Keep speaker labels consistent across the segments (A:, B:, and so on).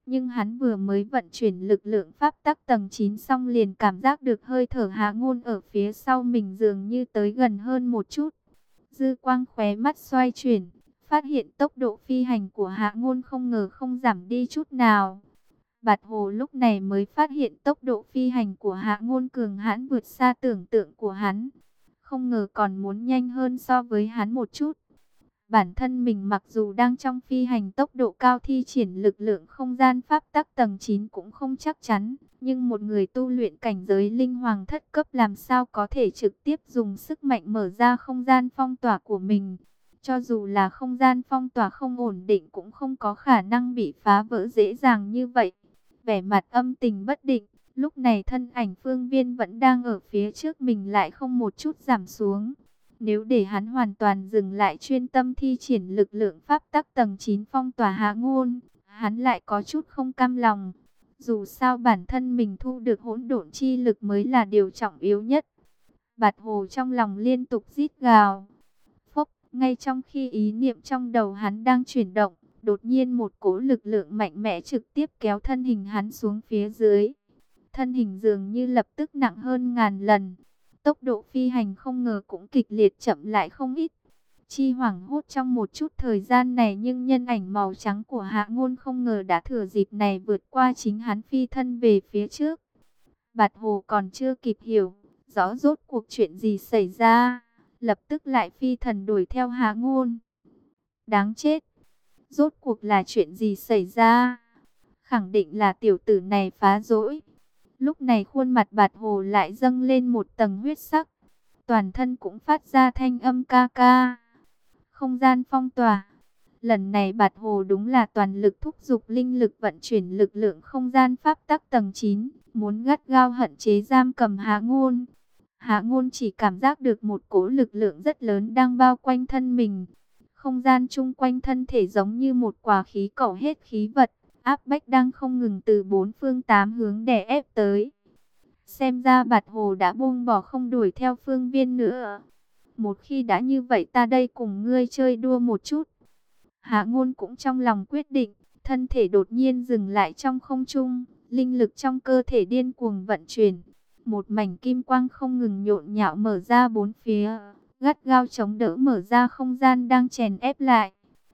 A: Nhưng hắn vừa mới vận chuyển lực lượng pháp tắc tầng 9 xong liền cảm giác được hơi thở Hạ Ngôn ở phía sau mình dường như tới gần hơn một chút. Dư quang khóe mắt xoay chuyển, phát hiện tốc độ phi hành của Hạ Ngôn không ngờ không giảm đi chút nào. Bạt Hồ lúc này mới phát hiện tốc độ phi hành của Hạ Ngôn cường hãn vượt xa tưởng tượng của hắn. Không ngờ còn muốn nhanh hơn so với hắn một chút. Bản thân mình mặc dù đang trong phi hành tốc độ cao thi triển lực lượng không gian pháp tắc tầng 9 cũng không chắc chắn. Nhưng một người tu luyện cảnh giới linh hoàng thất cấp làm sao có thể trực tiếp dùng sức mạnh mở ra không gian phong tỏa của mình. Cho dù là không gian phong tỏa không ổn định cũng không có khả năng bị phá vỡ dễ dàng như vậy. Vẻ mặt âm tình bất định, lúc này thân ảnh Phương Viên vẫn đang ở phía trước mình lại không một chút giảm xuống. Nếu để hắn hoàn toàn dừng lại chuyên tâm thi triển lực lượng pháp tắc tầng 9 phong tỏa Hạ Ngôn, hắn lại có chút không cam lòng. Dù sao bản thân mình thu được hỗn độn chi lực mới là điều trọng yếu nhất. Bạt Hồ trong lòng liên tục rít gào. Phốc, ngay trong khi ý niệm trong đầu hắn đang chuyển động, đột nhiên một cỗ lực lượng mạnh mẽ trực tiếp kéo thân hình hắn xuống phía dưới. Thân hình dường như lập tức nặng hơn ngàn lần. Tốc độ phi hành không ngờ cũng kịch liệt chậm lại không ít. Chi hoảng hốt trong một chút thời gian này nhưng nhân ảnh màu trắng của Hạ Ngôn không ngờ đã thừa dịp này vượt qua chính hắn phi thân về phía trước. Bạt Hồ còn chưa kịp hiểu rõ rốt cuộc chuyện gì xảy ra, lập tức lại phi thần đuổi theo Hạ Ngôn. Đáng chết! Rốt cuộc là chuyện gì xảy ra? Khẳng định là tiểu tử này phá rối. Lúc này khuôn mặt Bạt Hồ lại dâng lên một tầng huyết sắc. Toàn thân cũng phát ra thanh âm ca ca. Không gian phong tỏa. Lần này Bạt Hồ đúng là toàn lực thúc giục linh lực vận chuyển lực lượng không gian pháp tắc tầng 9. Muốn gắt gao hận chế giam cầm Hạ Ngôn. Hạ Ngôn chỉ cảm giác được một cỗ lực lượng rất lớn đang bao quanh thân mình. Không gian chung quanh thân thể giống như một quả khí cầu hết khí vật. Áp bách đang không ngừng từ bốn phương tám hướng đè ép tới. Xem ra Bạt Hồ đã buông bỏ không đuổi theo Phương Viên nữa. Một khi đã như vậy ta đây cùng ngươi chơi đua một chút. Hạ Ngôn cũng trong lòng quyết định, thân thể đột nhiên dừng lại trong không trung, linh lực trong cơ thể điên cuồng vận chuyển. Một mảnh kim quang không ngừng nhộn nhạo mở ra bốn phía, gắt gao chống đỡ mở ra không gian đang chèn ép lại.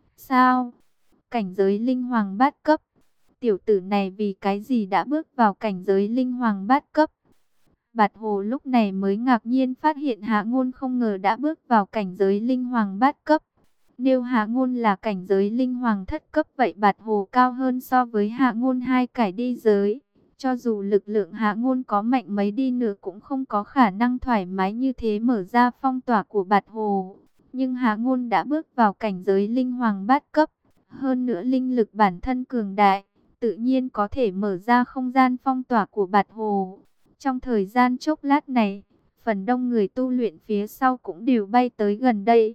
A: Sao? Cảnh giới linh hoàng bát cấp. Tiểu tử này vì cái gì đã bước vào cảnh giới linh hoàng bát cấp? Bạt Hồ lúc này mới ngạc nhiên phát hiện Hạ Ngôn không ngờ đã bước vào cảnh giới linh hoàng bát cấp. Nếu Hạ Ngôn là cảnh giới linh hoàng thất cấp vậy Bạt Hồ cao hơn so với Hạ Ngôn hai cải đi giới. Cho dù lực lượng Hạ Ngôn có mạnh mấy đi nữa cũng không có khả năng thoải mái như thế mở ra phong tỏa của Bạt Hồ. Nhưng Hạ Ngôn đã bước vào cảnh giới linh hoàng bát cấp. Hơn nữa linh lực bản thân cường đại, tự nhiên có thể mở ra không gian phong tỏa của Bạt Hồ. Trong thời gian chốc lát này, phần đông người tu luyện phía sau cũng đều bay tới gần đây.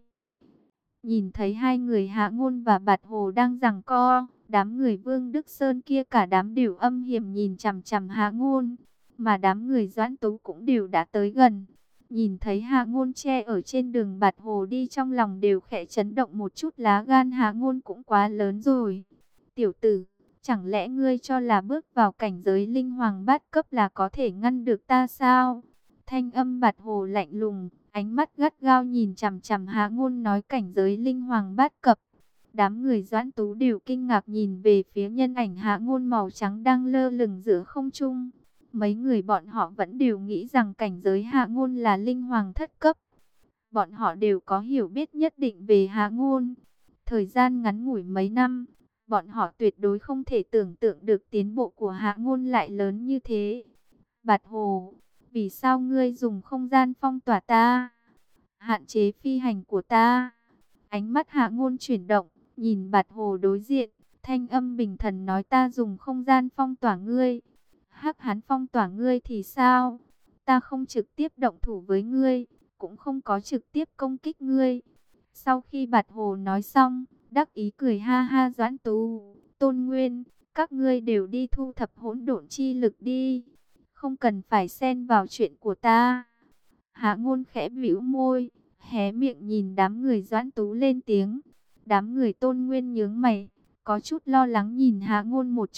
A: Nhìn thấy hai người Hạ Ngôn và Bạt Hồ đang giằng co, đám người Vương Đức Sơn kia cả đám đều âm hiểm nhìn chằm chằm Hạ Ngôn, mà đám người Doãn Tú cũng đều đã tới gần. Nhìn thấy Hạ Ngôn che ở trên đường Bạt Hồ đi trong lòng đều khẽ chấn động một chút, lá gan Hạ Ngôn cũng quá lớn rồi. Tiểu tử, chẳng lẽ ngươi cho là bước vào cảnh giới linh hoàng bát cấp là có thể ngăn được ta sao? Thanh âm Bạt Hồ lạnh lùng, ánh mắt gắt gao nhìn chằm chằm Hạ Ngôn nói cảnh giới linh hoàng bát cấp. Đám người Doãn Tú đều kinh ngạc nhìn về phía nhân ảnh Hạ Ngôn màu trắng đang lơ lửng giữa không trung. Mấy người bọn họ vẫn đều nghĩ rằng cảnh giới Hạ Ngôn là linh hoàng thất cấp. Bọn họ đều có hiểu biết nhất định về Hạ Ngôn. Thời gian ngắn ngủi mấy năm, bọn họ tuyệt đối không thể tưởng tượng được tiến bộ của Hạ Ngôn lại lớn như thế. Bạt Hồ, vì sao ngươi dùng không gian phong tỏa ta? Hạn chế phi hành của ta? Ánh mắt Hạ Ngôn chuyển động, nhìn Bạt Hồ đối diện, thanh âm bình thần nói ta dùng không gian phong tỏa ngươi. Hắc hắn phong tỏa ngươi thì sao? Ta không trực tiếp động thủ với ngươi, cũng không có trực tiếp công kích ngươi. Sau khi Bạt Hồ nói xong, đắc ý cười ha ha. Doãn Tú, Tôn Nguyên, các ngươi đều đi thu thập hỗn độn chi lực đi, không cần phải xen vào chuyện của ta. Hạ Ngôn khẽ bĩu môi, hé miệng nhìn đám người Doãn Tú lên tiếng. Đám người Tôn Nguyên nhướng mày, có chút lo lắng nhìn Hạ Ngôn một chút.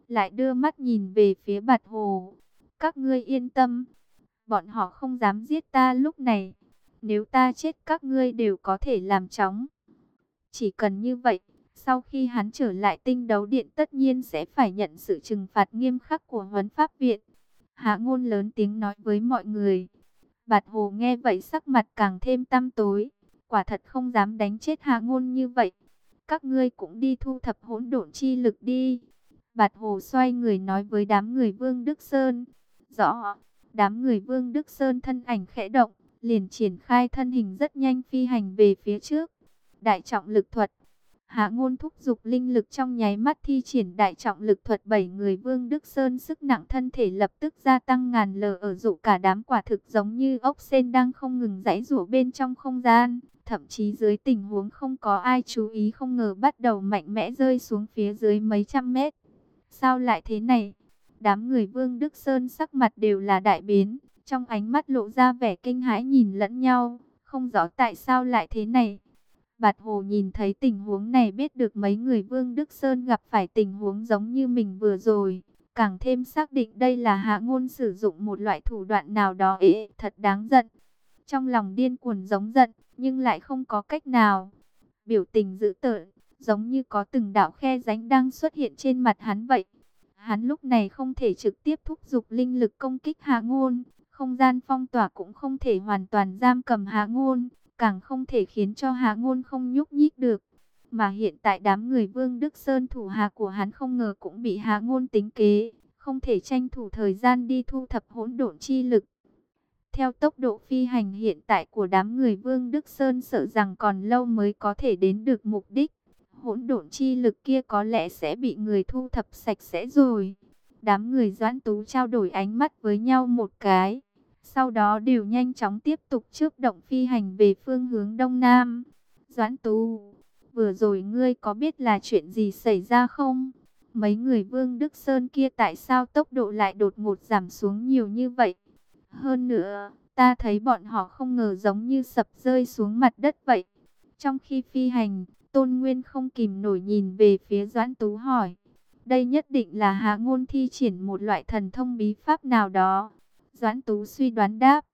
A: lại đưa mắt nhìn về phía Bạt Hồ. Các ngươi yên tâm, bọn họ không dám giết ta lúc này. Nếu ta chết các ngươi đều có thể làm chóng. Chỉ cần như vậy, sau khi hắn trở lại Tinh Đấu Điện tất nhiên sẽ phải nhận sự trừng phạt nghiêm khắc của Huấn Pháp Viện. Hạ Ngôn lớn tiếng nói với mọi người. Bạt Hồ nghe vậy sắc mặt càng thêm tăm tối. Quả thật không dám đánh chết Hạ Ngôn như vậy. Các ngươi cũng đi thu thập hỗn độn chi lực đi. Bạt Hồ xoay người nói với đám người Vương Đức Sơn. Rõ. Đám người Vương Đức Sơn thân ảnh khẽ động, liền triển khai thân hình rất nhanh phi hành về phía trước. Đại trọng lực thuật. Hạ Ngôn thúc giục linh lực trong nháy mắt thi triển đại trọng lực thuật, 7 người Vương Đức Sơn sức nặng thân thể lập tức gia tăng ngàn lờ ở dụ cả đám quả thực giống như ốc sên đang không ngừng giãy giụa bên trong không gian, thậm chí dưới tình huống không có ai chú ý không ngờ bắt đầu mạnh mẽ rơi xuống phía dưới mấy trăm mét. Sao lại thế này? Đám người Vương Đức Sơn sắc mặt đều là đại biến, trong ánh mắt lộ ra vẻ kinh hãi nhìn lẫn nhau, không rõ tại sao lại thế này. Bạt Hồ nhìn thấy tình huống này biết được mấy người Vương Đức Sơn gặp phải tình huống giống như mình vừa rồi. Càng thêm xác định đây là Hạ Ngôn sử dụng một loại thủ đoạn nào đó thật đáng giận. Trong lòng điên cuồng giống giận, nhưng lại không có cách nào. Biểu tình dữ tợn, giống như có từng đạo khe rãnh đang xuất hiện trên mặt hắn vậy. Hắn lúc này không thể trực tiếp thúc giục linh lực công kích Hạ Ngôn. Không gian phong tỏa cũng không thể hoàn toàn giam cầm Hạ Ngôn, càng không thể khiến cho Hạ Ngôn không nhúc nhích được. Mà hiện tại đám người Vương Đức Sơn thủ hạ của hắn không ngờ cũng bị Hạ Ngôn tính kế, không thể tranh thủ thời gian đi thu thập hỗn độn chi lực. Theo tốc độ phi hành hiện tại của đám người Vương Đức Sơn sợ rằng còn lâu mới có thể đến được mục đích. Hỗn độn chi lực kia có lẽ sẽ bị người thu thập sạch sẽ rồi. Đám người Doãn Tú trao đổi ánh mắt với nhau một cái. Sau đó đều nhanh chóng tiếp tục chớp động phi hành về phương hướng đông nam. Doãn Tú, vừa rồi ngươi có biết là chuyện gì xảy ra không? Mấy người Vương Đức Sơn kia tại sao tốc độ lại đột ngột giảm xuống nhiều như vậy? Hơn nữa, ta thấy bọn họ không ngờ giống như sập rơi xuống mặt đất vậy. Trong khi phi hành, Tôn Nguyên không kìm nổi nhìn về phía Doãn Tú hỏi. Đây nhất định là Hạ Ngôn thi triển một loại thần thông bí pháp nào đó. Doãn Tú suy đoán đáp.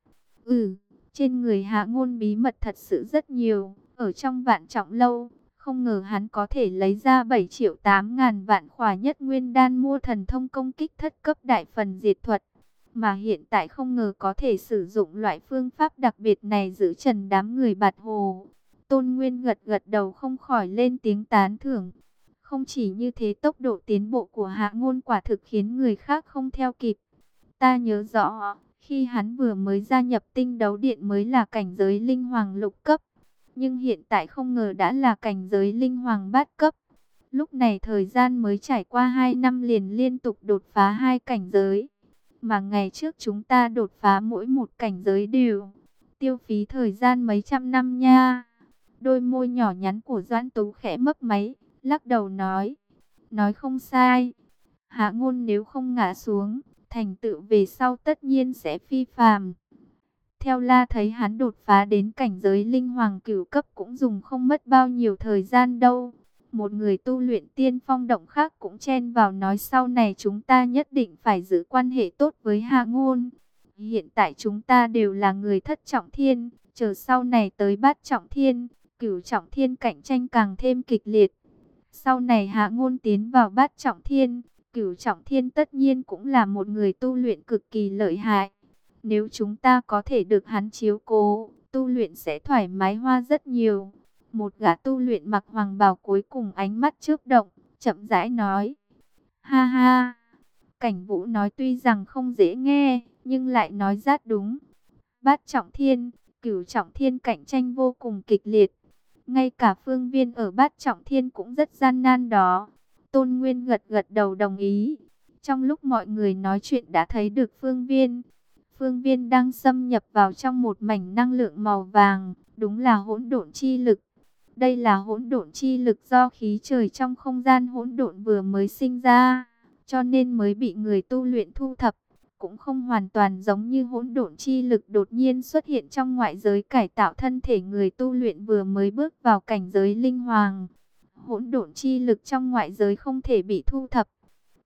A: Trên người Hạ Ngôn bí mật thật sự rất nhiều. Ở trong Vạn Trọng Lâu, không ngờ hắn có thể lấy ra 7 triệu 8 ngàn vạn khỏa nhất nguyên đan mua thần thông công kích thất cấp đại phần diệt thuật. Mà hiện tại không ngờ có thể sử dụng loại phương pháp đặc biệt này giữ trần đám người Bạt Hồ. Tôn Nguyên gật gật đầu không khỏi lên tiếng tán thưởng. Không chỉ như thế, tốc độ tiến bộ của Hạ Ngôn quả thực khiến người khác không theo kịp. Ta nhớ rõ, khi hắn vừa mới gia nhập Tinh Đấu Điện mới là cảnh giới linh hoàng lục cấp. Nhưng hiện tại không ngờ đã là cảnh giới linh hoàng bát cấp. Lúc này thời gian mới trải qua 2 năm liền liên tục đột phá 2 cảnh giới. Mà ngày trước chúng ta đột phá mỗi một cảnh giới đều tiêu phí thời gian mấy trăm năm nha. Đôi môi nhỏ nhắn của Doãn Tú khẽ mấp máy, lắc đầu nói. Nói không sai. Hạ Ngôn nếu không ngã xuống, thành tựu về sau tất nhiên sẽ phi phàm. Theo La thấy hắn đột phá đến cảnh giới linh hoàng cửu cấp cũng dùng không mất bao nhiêu thời gian đâu. Một người tu luyện tiên phong động khác cũng chen vào nói sau này chúng ta nhất định phải giữ quan hệ tốt với Hạ Ngôn. Hiện tại chúng ta đều là người thất trọng thiên, chờ sau này tới bát trọng thiên, cửu trọng thiên cạnh tranh càng thêm kịch liệt. Sau này Hạ Ngôn tiến vào bát trọng thiên, cửu trọng thiên tất nhiên cũng là một người tu luyện cực kỳ lợi hại. Nếu chúng ta có thể được hắn chiếu cố, tu luyện sẽ thoải mái hoa rất nhiều. Một gã tu luyện mặc hoàng bào cuối cùng ánh mắt chớp động, chậm rãi nói. Ha ha, Cảnh Vũ nói tuy rằng không dễ nghe, nhưng lại nói rất đúng. Bát trọng thiên, cửu trọng thiên cạnh tranh vô cùng kịch liệt. Ngay cả Phương Viên ở bát trọng thiên cũng rất gian nan đó. Tôn Nguyên gật gật đầu đồng ý. Trong lúc mọi người nói chuyện đã thấy được Phương Viên. Phương Viên đang xâm nhập vào trong một mảnh năng lượng màu vàng, đúng là hỗn độn chi lực. Đây là hỗn độn chi lực do khí trời trong không gian hỗn độn vừa mới sinh ra, cho nên mới bị người tu luyện thu thập. Cũng không hoàn toàn giống như hỗn độn chi lực đột nhiên xuất hiện trong ngoại giới cải tạo thân thể người tu luyện vừa mới bước vào cảnh giới linh hoàng. Hỗn độn chi lực trong ngoại giới không thể bị thu thập.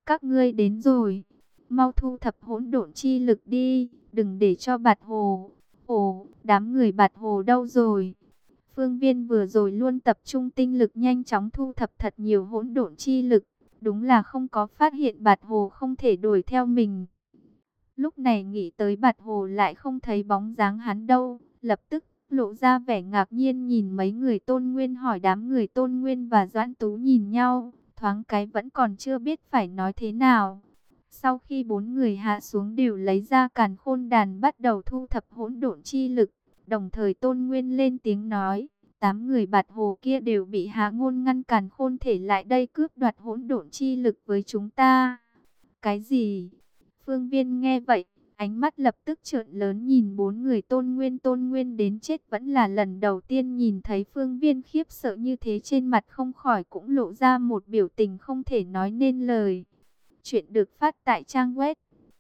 A: các ngươi đến rồi, mau thu thập hỗn độn chi lực đi, đừng để cho Bạt Hồ. Ồ, đám người Bạt Hồ đâu rồi? Phương Viên vừa rồi luôn tập trung tinh lực nhanh chóng thu thập thật nhiều hỗn độn chi lực, đúng là không có phát hiện Bạt Hồ không thể đuổi theo mình. Lúc này nghĩ tới Bạt Hồ lại không thấy bóng dáng hắn đâu, lập tức lộ ra vẻ ngạc nhiên nhìn mấy người Tôn Nguyên, hỏi đám người Tôn Nguyên và Doãn Tú nhìn nhau, thoáng cái vẫn còn chưa biết phải nói thế nào. Sau khi bốn người hạ xuống đều lấy ra càn khôn đàn bắt đầu thu thập hỗn độn chi lực, đồng thời Tôn Nguyên lên tiếng nói, 8 người Bạt Hồ kia đều bị Hạ Ngôn ngăn càn khôn thể lại đây cướp đoạt hỗn độn chi lực với chúng ta. Cái gì? Phương Viên nghe vậy, ánh mắt lập tức trợn lớn nhìn 4 người Tôn Nguyên. Tôn Nguyên đến chết vẫn là lần đầu tiên nhìn thấy Phương Viên khiếp sợ như thế, trên mặt không khỏi cũng lộ ra một biểu tình không thể nói nên lời. Chuyện được phát tại trang web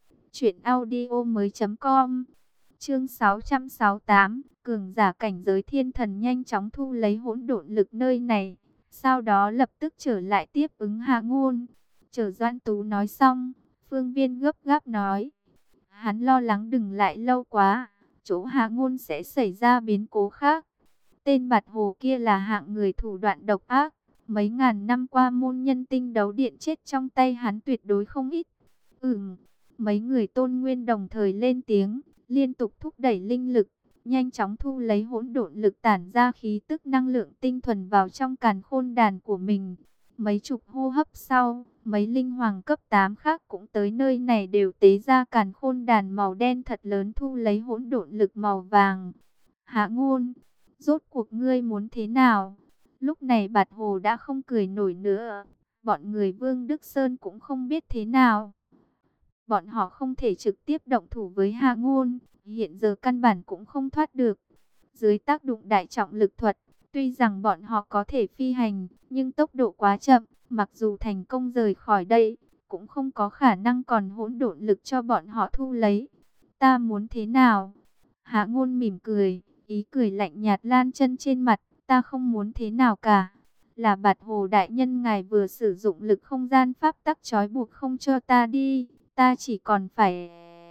A: truyệnaudiomoi.com. Chương 668, cường giả cảnh giới thiên thần nhanh chóng thu lấy hỗn độn lực nơi này, sau đó lập tức trở lại tiếp ứng Hạ Ngôn. Chờ Doãn Tú nói xong, Phương Viên gấp gáp nói, hắn lo lắng đừng lại lâu quá, chỗ Hạ Ngôn sẽ xảy ra biến cố khác. Tên Bạt Hồ kia là hạng người thủ đoạn độc ác, mấy ngàn năm qua môn nhân tinh đấu điện chết trong tay hắn tuyệt đối không ít. Mấy người Tôn Nguyên đồng thời lên tiếng, liên tục thúc đẩy linh lực, nhanh chóng thu lấy hỗn độn lực tản ra khí tức năng lượng tinh thuần vào trong càn khôn đàn của mình. Mấy chục hô hấp sau, mấy linh hoàng cấp 8 khác cũng tới nơi này đều tế ra càn khôn đàn màu đen thật lớn thu lấy hỗn độn lực màu vàng. Hạ Ngôn, rốt cuộc ngươi muốn thế nào? Lúc này Bạt Hồ đã không cười nổi nữa, bọn người Vương Đức Sơn cũng không biết thế nào. Bọn họ không thể trực tiếp động thủ với Hạ Ngôn, hiện giờ căn bản cũng không thoát được. Dưới tác dụng đại trọng lực thuật, tuy rằng bọn họ có thể phi hành, nhưng tốc độ quá chậm, mặc dù thành công rời khỏi đây, cũng không có khả năng còn hỗn độn lực cho bọn họ thu lấy. Ta muốn thế nào? Hạ Ngôn mỉm cười, ý cười lạnh nhạt lan chân trên mặt, ta không muốn thế nào cả. Là Bạt Hồ đại nhân ngài vừa sử dụng lực không gian pháp tắc trói buộc không cho ta đi, ta chỉ còn phải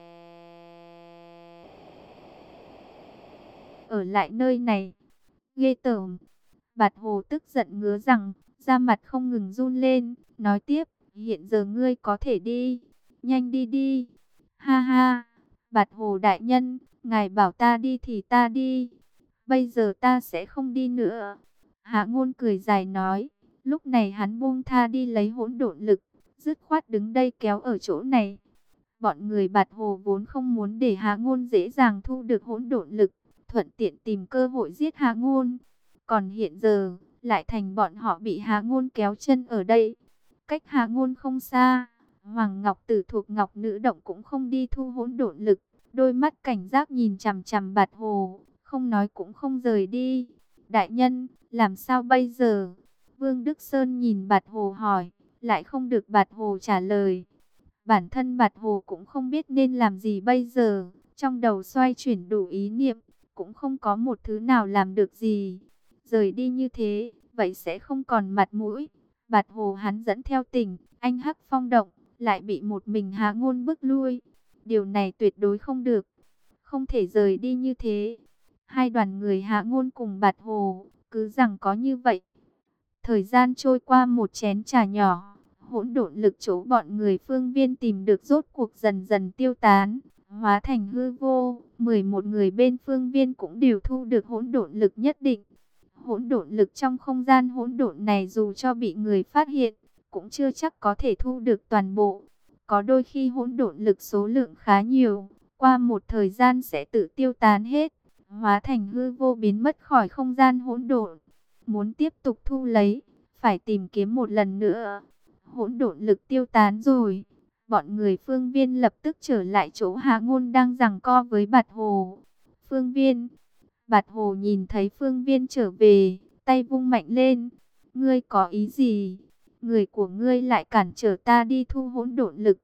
A: ở lại nơi này. Ghê tởm. Bạt Hồ tức giận ngứa rằng, da mặt không ngừng run lên, nói tiếp, hiện giờ ngươi có thể đi, nhanh đi đi. Ha ha, Bạt Hồ đại nhân, ngài bảo ta đi thì ta đi, bây giờ ta sẽ không đi nữa. Hạ Ngôn cười dài nói, lúc này hắn buông tha đi lấy hỗn độn lực, dứt khoát đứng đây kéo ở chỗ này. Bọn người Bạt Hồ vốn không muốn để Hạ Ngôn dễ dàng thu được hỗn độn lực, thuận tiện tìm cơ hội giết Hạ Ngôn. Còn hiện giờ, lại thành bọn họ bị Hạ Ngôn kéo chân ở đây. Cách Hạ Ngôn không xa, Hoàng Ngọc Tử thuộc Ngọc Nữ Động cũng không đi thu hỗn độn lực, đôi mắt cảnh giác nhìn chằm chằm Bạt Hồ, không nói cũng không rời đi. Đại nhân, làm sao bây giờ? Vương Đức Sơn nhìn Bạt Hồ hỏi, lại không được Bạt Hồ trả lời. Bản thân Bạt Hồ cũng không biết nên làm gì bây giờ, trong đầu xoay chuyển đủ ý niệm, cũng không có một thứ nào làm được gì. Rời đi như thế, vậy sẽ không còn mặt mũi. Bạt Hồ hắn dẫn theo Tình, anh Hắc Phong động, lại bị một mình Hạ Ngôn bức lui. Điều này tuyệt đối không được, không thể rời đi như thế. Hai đoàn người Hạ Ngôn cùng Bạt Hồ, cứ rằng có như vậy. Thời gian trôi qua một chén trà nhỏ, hỗn độn lực chỗ bọn người Phương Viên tìm được rốt cuộc dần dần tiêu tán, hóa thành hư vô. 11 người bên Phương Viên cũng đều thu được hỗn độn lực nhất định. Hỗn độn lực trong không gian hỗn độn này dù cho bị người phát hiện, cũng chưa chắc có thể thu được toàn bộ. Có đôi khi hỗn độn lực số lượng khá nhiều, qua một thời gian sẽ tự tiêu tán hết, hóa thành hư vô biến mất khỏi không gian hỗn độn. Muốn tiếp tục thu lấy, phải tìm kiếm một lần nữa. Hỗn độn lực tiêu tán rồi, bọn người Phương Viên lập tức trở lại chỗ Hạ Ngôn đang giằng co với Bạt Hồ. Phương Viên, Bạt Hồ nhìn thấy Phương Viên trở về, tay vung mạnh lên. Ngươi có ý gì? Người của ngươi lại cản trở ta đi thu hỗn độn lực.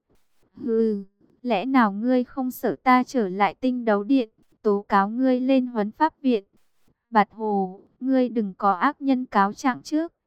A: Hừ, lẽ nào ngươi không sợ ta trở lại tinh đấu điện, tố cáo ngươi lên huấn pháp viện? Bạt Hồ, ngươi đừng có ác nhân cáo trạng trước.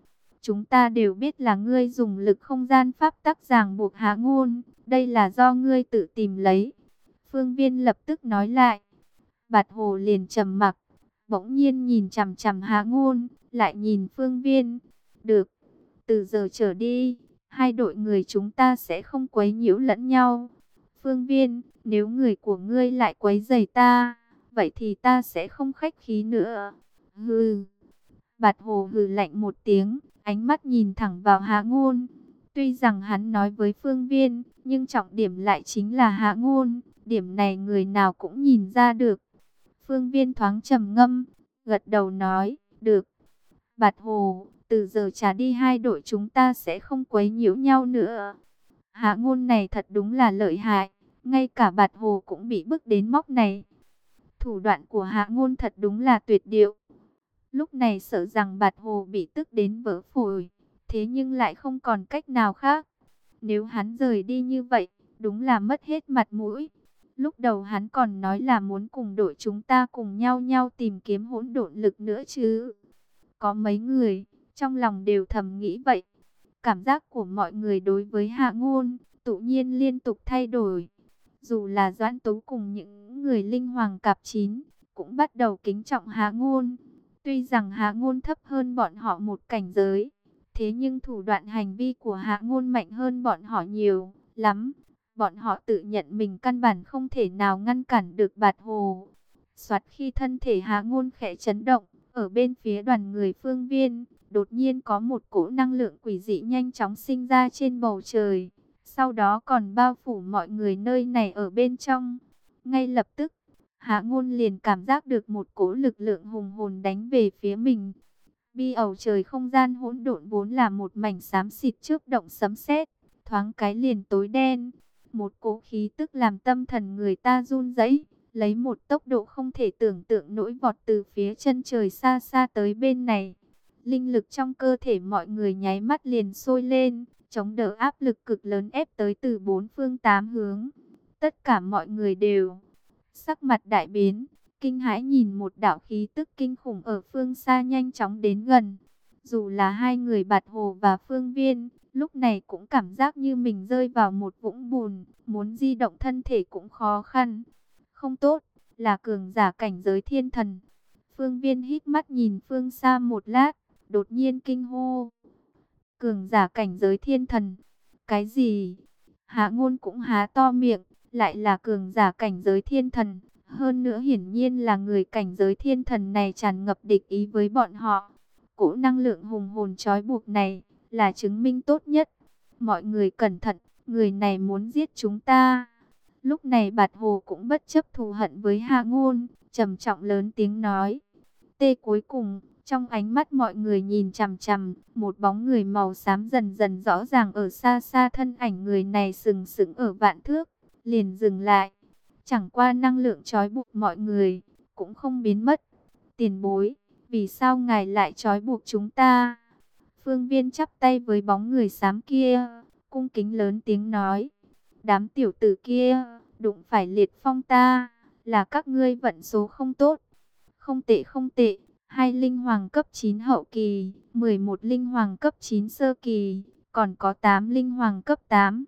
A: chúng ta đều biết là ngươi dùng lực không gian pháp tắc ràng buộc Hạ Ngôn, đây là do ngươi tự tìm lấy. Phương Viên lập tức nói lại. Bạt Hồ liền trầm mặc, bỗng nhiên nhìn chằm chằm Hạ Ngôn, lại nhìn Phương Viên. Được, từ giờ trở đi, hai đội người chúng ta sẽ không quấy nhiễu lẫn nhau. Phương Viên, nếu người của ngươi lại quấy rầy ta, vậy thì ta sẽ không khách khí nữa. Hừ. Bạt Hồ hừ lạnh một tiếng, ánh mắt nhìn thẳng vào Hạ Ngôn. Tuy rằng hắn nói với Phương Viên, nhưng trọng điểm lại chính là Hạ Ngôn. Điểm này người nào cũng nhìn ra được. Phương Viên thoáng trầm ngâm, gật đầu nói, được. Bạt Hồ, từ giờ trả đi hai đội chúng ta sẽ không quấy nhiễu nhau nữa. Hạ Ngôn này thật đúng là lợi hại, ngay cả Bạt Hồ cũng bị bức đến móc này. Thủ đoạn của Hạ Ngôn thật đúng là tuyệt diệu. Lúc này sợ rằng Bạt Hồ bị tức đến vỡ phổi, thế nhưng lại không còn cách nào khác. Nếu hắn rời đi như vậy, đúng là mất hết mặt mũi. Lúc đầu hắn còn nói là muốn cùng đội chúng ta cùng nhau tìm kiếm hỗn độn lực nữa chứ. Có mấy người, trong lòng đều thầm nghĩ vậy. Cảm giác của mọi người đối với Hạ Ngôn, tự nhiên liên tục thay đổi. Dù là Doãn Tú cùng những người linh hoàng cạp 9, cũng bắt đầu kính trọng Hạ Ngôn. Tuy rằng Hạ Ngôn thấp hơn bọn họ một cảnh giới, thế nhưng thủ đoạn hành vi của Hạ Ngôn mạnh hơn bọn họ nhiều lắm. Bọn họ tự nhận mình căn bản không thể nào ngăn cản được Bạt Hồ. Soạt khi thân thể Hạ Ngôn khẽ chấn động, ở bên phía đoàn người Phương Viên, đột nhiên có một cỗ năng lượng quỷ dị nhanh chóng sinh ra trên bầu trời. Sau đó còn bao phủ mọi người nơi này ở bên trong. Ngay lập tức, Hạ Ngôn liền cảm giác được một cỗ lực lượng hùng hồn đánh về phía mình. Bi ầu trời không gian hỗn độn vốn là một mảnh xám xịt chớp động sấm sét, thoáng cái liền tối đen. Một cỗ khí tức làm tâm thần người ta run rẩy, lấy một tốc độ không thể tưởng tượng nổi vọt từ phía chân trời xa xa tới bên này. Linh lực trong cơ thể mọi người nháy mắt liền sôi lên, chống đỡ áp lực cực lớn ép tới từ bốn phương tám hướng. Tất cả mọi người đều sắc mặt đại biến, kinh hãi nhìn một đạo khí tức kinh khủng ở phương xa nhanh chóng đến gần. Dù là hai người Bạt Hồ và Phương Viên, lúc này cũng cảm giác như mình rơi vào một vũng bùn, muốn di động thân thể cũng khó khăn. Không tốt, là cường giả cảnh giới thiên thần. Phương Viên hít mắt nhìn phương xa một lát, đột nhiên kinh hô. Cường giả cảnh giới thiên thần? Cái gì? Hạ Ngôn cũng há to miệng, lại là cường giả cảnh giới thiên thần. Hơn nữa hiển nhiên là người cảnh giới thiên thần này tràn ngập địch ý với bọn họ. Cỗ năng lượng hùng hồn trói buộc này là chứng minh tốt nhất. Mọi người cẩn thận, người này muốn giết chúng ta. Lúc này Bạt Hồ cũng bất chấp thù hận với Hạ Ngôn, trầm trọng lớn tiếng nói. Cuối cùng, trong ánh mắt mọi người nhìn chằm chằm, một bóng người màu xám dần dần rõ ràng ở xa xa, thân ảnh người này sừng sững ở vạn thước, liền dừng lại. Chẳng qua năng lượng trói buộc mọi người, cũng không biến mất. Tiền bối, vì sao ngài lại trói buộc chúng ta? Phương Viên chắp tay với bóng người xám kia, cung kính lớn tiếng nói. Đám tiểu tử kia, đụng phải Liệt Phong ta, là các ngươi vận số không tốt. Không tệ không tệ, 2 linh hoàng cấp 9 hậu kỳ, 11 linh hoàng cấp 9 sơ kỳ, còn có 8 linh hoàng cấp 8.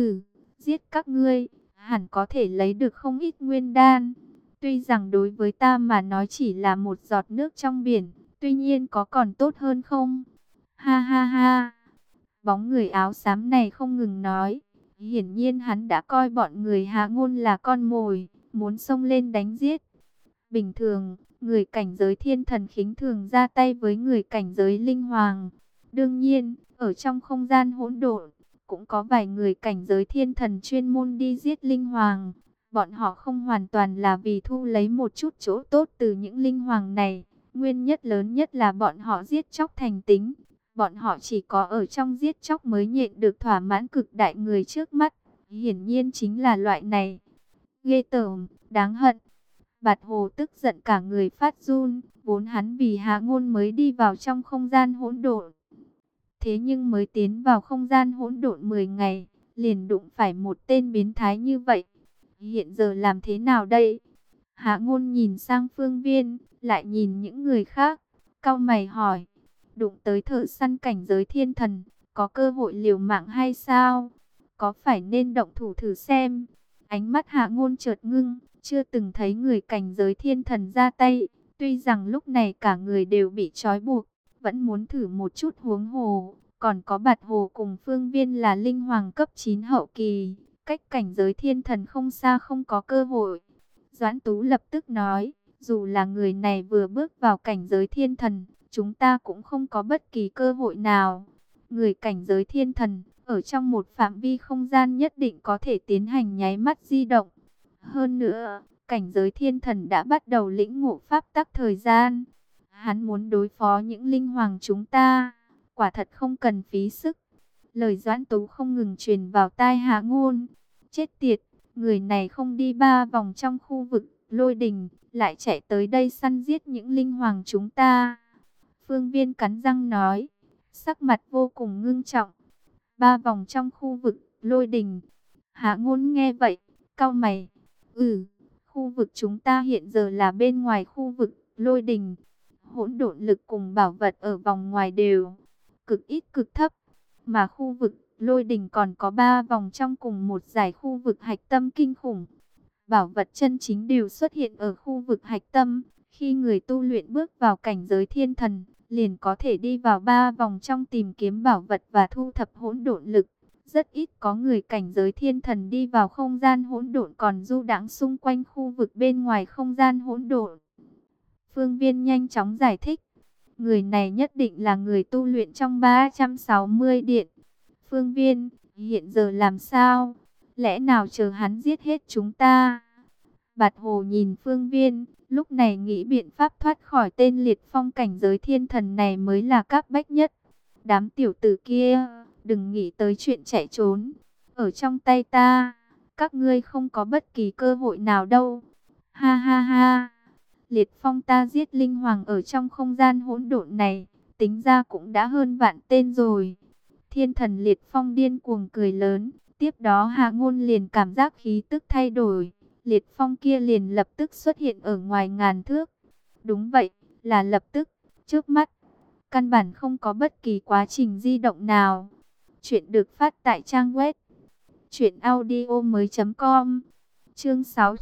A: Giết các ngươi, hẳn có thể lấy được không ít nguyên đan. Tuy rằng đối với ta mà nói chỉ là một giọt nước trong biển, tuy nhiên có còn tốt hơn không? Ha ha ha. Bóng người áo xám này không ngừng nói. Hiển nhiên hắn đã coi bọn người Hạ Ngôn là con mồi, muốn xông lên đánh giết. Bình thường, người cảnh giới thiên thần khinh thường ra tay với người cảnh giới linh hoàng. Đương nhiên, ở trong không gian hỗn độn, cũng có vài người cảnh giới thiên thần chuyên môn đi giết linh hoàng. Bọn họ không hoàn toàn là vì thu lấy một chút chỗ tốt từ những linh hoàng này. Nguyên nhất lớn nhất là bọn họ giết chóc thành tính. Bọn họ chỉ có ở trong giết chóc mới nhịn được thỏa mãn cực đại người trước mắt. Hiển nhiên chính là loại này. Ghê tởm, đáng hận. Bạt Hồ tức giận cả người phát run. Vốn hắn vì Hạ Ngôn mới đi vào trong không gian hỗn độn. Thế nhưng mới tiến vào không gian hỗn độn 10 ngày, liền đụng phải một tên biến thái như vậy. Hiện giờ làm thế nào đây? Hạ Ngôn nhìn sang Phương Viên, lại nhìn những người khác, cau mày hỏi. đụng tới thợ săn cảnh giới thiên thần, có cơ hội liều mạng hay sao? Có phải nên động thủ thử xem? Ánh mắt Hạ Ngôn chợt ngưng, chưa từng thấy người cảnh giới thiên thần ra tay. Tuy rằng lúc này cả người đều bị trói buộc, vẫn muốn thử một chút, huống hồ. Còn có Bạt Hồ cùng Phương Viên là linh hoàng cấp 9 hậu kỳ, cách cảnh giới thiên thần không xa, không có cơ hội. Doãn Tú lập tức nói, dù là người này vừa bước vào cảnh giới thiên thần, chúng ta cũng không có bất kỳ cơ hội nào. Người cảnh giới thiên thần, ở trong một phạm vi không gian nhất định có thể tiến hành nháy mắt di động. Hơn nữa, cảnh giới thiên thần đã bắt đầu lĩnh ngộ pháp tắc thời gian. Hắn muốn đối phó những linh hoàng chúng ta, quả thật không cần phí sức. Lời Doãn Tú không ngừng truyền vào tai Hạ Ngôn. Chết tiệt, người này không đi 3 vòng trong khu vực Lôi Đình, lại chạy tới đây săn giết những linh hoàng chúng ta. Phương Viên cắn răng nói, sắc mặt vô cùng ngưng trọng. 3 vòng trong khu vực Lôi Đình. Hạ Ngôn nghe vậy, cau mày. Khu vực chúng ta hiện giờ là bên ngoài khu vực Lôi Đình. Hỗn độn lực cùng bảo vật ở vòng ngoài đều cực ít cực thấp, mà khu vực Lôi Đình còn có 3 vòng trong cùng một giải khu vực hạch tâm kinh khủng. Bảo vật chân chính đều xuất hiện ở khu vực hạch tâm. Khi người tu luyện bước vào cảnh giới thiên thần, liền có thể đi vào 3 vòng trong tìm kiếm bảo vật và thu thập hỗn độn lực. Rất ít có người cảnh giới thiên thần đi vào không gian hỗn độn còn du đãng xung quanh khu vực bên ngoài không gian hỗn độn. Phương Viên nhanh chóng giải thích, người này nhất định là người tu luyện trong 360 điện. Phương Viên, hiện giờ làm sao? Lẽ nào chờ hắn giết hết chúng ta? Bạt Hồ nhìn Phương Viên, lúc này nghĩ biện pháp thoát khỏi tên liệt phong cảnh giới thiên thần này mới là cấp bách nhất. Đám tiểu tử kia, đừng nghĩ tới chuyện chạy trốn. Ở trong tay ta, các ngươi không có bất kỳ cơ hội nào đâu. Ha ha ha. Liệt phong ta giết linh hoàng ở trong không gian hỗn độn này, tính ra cũng đã hơn vạn tên rồi. Thiên thần liệt phong điên cuồng cười lớn. Tiếp đó Hạ Ngôn liền cảm giác khí tức thay đổi. Liệt phong kia liền lập tức xuất hiện ở ngoài ngàn thước. Đúng vậy, là lập tức, trước mắt. Căn bản không có bất kỳ quá trình di động nào. Chuyện được phát tại trang web truyệnaudiomoi.com. Chương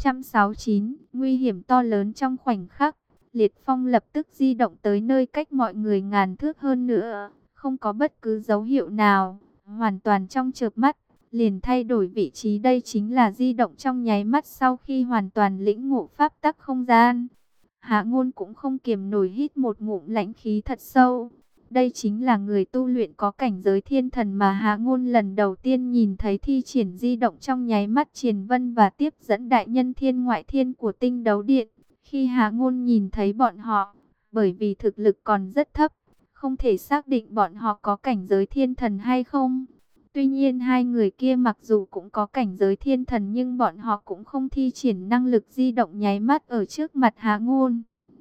A: 669, nguy hiểm to lớn trong khoảnh khắc. Liệt phong lập tức di động tới nơi cách mọi người ngàn thước hơn nữa, không có bất cứ dấu hiệu nào, hoàn toàn trong chớp mắt liền thay đổi vị trí. Đây chính là di động trong nháy mắt sau khi hoàn toàn lĩnh ngộ pháp tắc không gian. Hạ Ngôn cũng không kiềm nổi hít một ngụm lãnh khí thật sâu. Đây chính là người tu luyện có cảnh giới thiên thần mà Hạ Ngôn lần đầu tiên nhìn thấy thi triển di động trong nháy mắt triền vân và tiếp dẫn đại nhân thiên ngoại thiên của tinh đấu điện. Khi Hạ Ngôn nhìn thấy bọn họ, bởi vì thực lực còn rất thấp, không thể xác định bọn họ có cảnh giới thiên thần hay không. Tuy nhiên hai người kia mặc dù cũng có cảnh giới thiên thần nhưng bọn họ cũng không thi triển năng lực di động nháy mắt ở trước mặt Hạ Ngôn.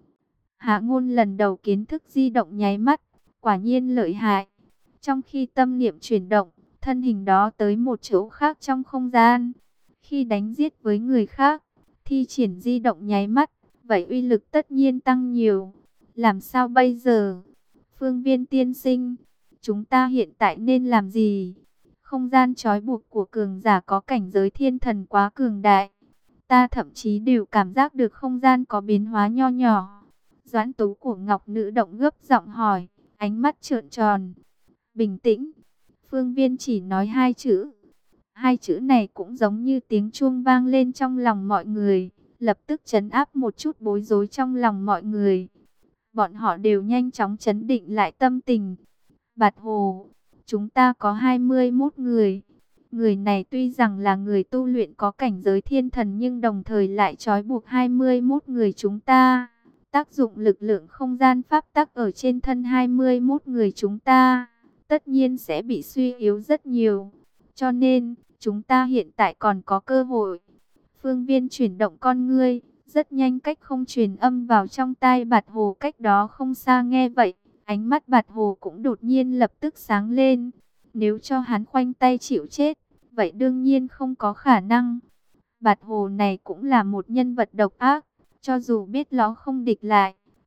A: Hạ Ngôn lần đầu kiến thức di động nháy mắt, quả nhiên lợi hại. Trong khi tâm niệm chuyển động, thân hình đó tới một chỗ khác trong không gian. Khi đánh giết với người khác, thi triển di động nháy mắt, vậy uy lực tất nhiên tăng nhiều. Làm sao bây giờ? Phương Viên tiên sinh, chúng ta hiện tại nên làm gì? Không gian trói buộc của cường giả có cảnh giới thiên thần quá cường đại. Ta thậm chí đều cảm giác được không gian có biến hóa nho nhỏ. Doãn Tú của Ngọc Nữ Động gấp giọng hỏi, ánh mắt trợn tròn. Bình tĩnh. Phương Viên chỉ nói 2 chữ. 2 chữ này cũng giống như tiếng chuông vang lên trong lòng mọi người, lập tức trấn áp một chút bối rối trong lòng mọi người. Bọn họ đều nhanh chóng trấn định lại tâm tình. Bạt Hồ, chúng ta có 21 người. Người này tuy rằng là người tu luyện có cảnh giới thiên thần nhưng đồng thời lại trói buộc 21 người chúng ta. Tác dụng lực lượng không gian pháp tắc ở trên thân 21 người chúng ta, tất nhiên sẽ bị suy yếu rất nhiều. Cho nên, chúng ta hiện tại còn có cơ hội. Phương Viên chuyển động con ngươi, rất nhanh cách không truyền âm vào trong tai Bạt Hồ cách đó không xa. Nghe vậy, ánh mắt Bạt Hồ cũng đột nhiên lập tức sáng lên. Nếu cho hắn khoanh tay chịu chết, vậy đương nhiên không có khả năng. Bạt Hồ này cũng là một nhân vật độc ác, cho dù biết nó không địch lại,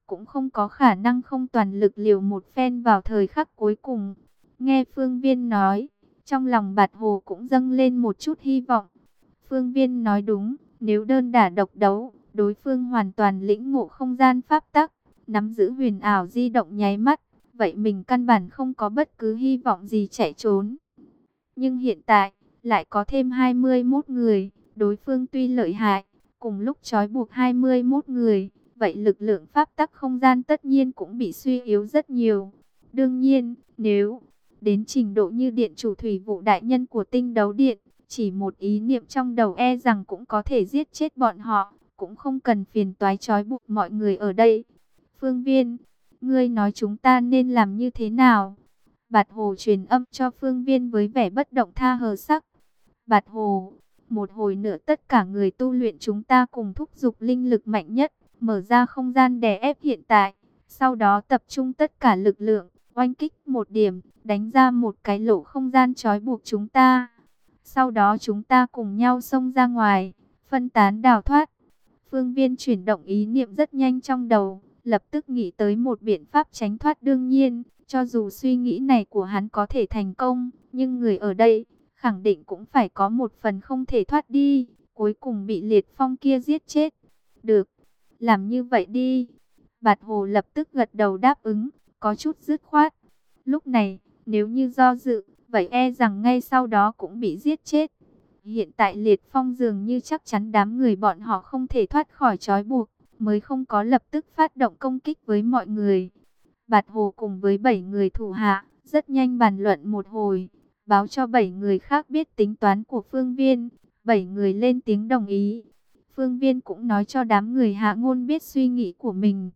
A: cũng không có khả năng không toàn lực liều một phen vào thời khắc cuối cùng. Nghe Phương Viên nói, trong lòng Bạt Hồ cũng dâng lên một chút hy vọng. Phương Viên nói đúng, nếu đơn đả độc đấu, đối phương hoàn toàn lĩnh ngộ không gian pháp tắc, nắm giữ huyền ảo di động nháy mắt, vậy mình căn bản không có bất cứ hy vọng gì chạy trốn. Nhưng hiện tại, lại có thêm 21 người, đối phương tuy lợi hại, cùng lúc trói buộc 21 người, vậy lực lượng pháp tắc không gian tất nhiên cũng bị suy yếu rất nhiều. Đương nhiên, nếu đến trình độ như điện chủ thủy vụ đại nhân của tinh đấu điện, chỉ một ý niệm trong đầu e rằng cũng có thể giết chết bọn họ, cũng không cần phiền toái trói buộc mọi người ở đây. Phương Viên, ngươi nói chúng ta nên làm như thế nào? Bạt Hồ truyền âm cho Phương Viên với vẻ bất động tha hờ sắc. Bạt Hồ, một hồi nữa tất cả người tu luyện chúng ta cùng thúc giục linh lực mạnh nhất, mở ra không gian đè ép hiện tại, sau đó tập trung tất cả lực lượng, oanh kích một điểm, đánh ra một cái lỗ không gian trói buộc chúng ta. Sau đó chúng ta cùng nhau xông ra ngoài, phân tán đào thoát. Phương Viên chuyển động ý niệm rất nhanh trong đầu, lập tức nghĩ tới một biện pháp tránh thoát. Đương nhiên, cho dù suy nghĩ này của hắn có thể thành công, nhưng người ở đây khẳng định cũng phải có một phần không thể thoát đi, cuối cùng bị Liệt Phong kia giết chết. Được, làm như vậy đi. Bạt Hồ lập tức gật đầu đáp ứng, có chút dứt khoát. Lúc này, nếu như do dự, vậy e rằng ngay sau đó cũng bị giết chết. Hiện tại Liệt Phong dường như chắc chắn đám người bọn họ không thể thoát khỏi trói buộc, mới không có lập tức phát động công kích với mọi người. Bạt Hồ cùng với 7 người thủ hạ, rất nhanh bàn luận một hồi, báo cho 7 người khác biết tính toán của Phương Viên. 7 người lên tiếng đồng ý. Phương Viên cũng nói cho đám người Hạ Ngôn biết suy nghĩ của mình.